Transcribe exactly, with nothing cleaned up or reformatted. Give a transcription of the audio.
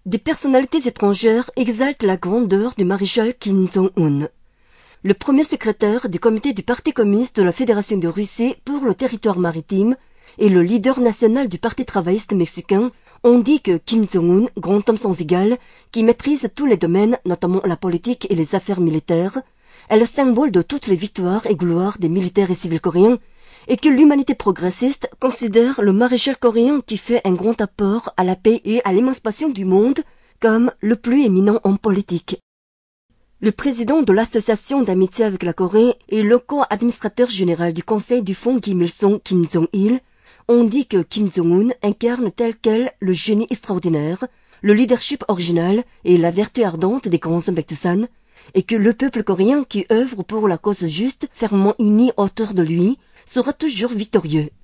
Des personnalités étrangères exaltent la grandeur du maréchal Kim Jong-un. Le premier secrétaire du comité du Parti communiste de la Fédération de Russie pour le territoire maritime et le leader national du Parti travailliste mexicain ont dit que Kim Jong-un, grand homme sans égal, qui maîtrise tous les domaines, notamment la politique et les affaires militaires, est le symbole de toutes les victoires et gloires des militaires et civils coréens, et que l'humanité progressiste considère le maréchal coréen qui fait un grand apport à la paix et à l'émancipation du monde comme le plus éminent homme politique. Le président de l'association d'amitié avec la Corée et le co-administrateur général du conseil du fonds Kim Il-sung, Kim Jong-il, ont dit que Kim Jong-un incarne tel quel le génie extraordinaire, le leadership original et la vertu ardente des grands hommes Baekdusan, et que le peuple coréen qui œuvre pour la cause juste, fermement uni autour de lui, sera toujours victorieux.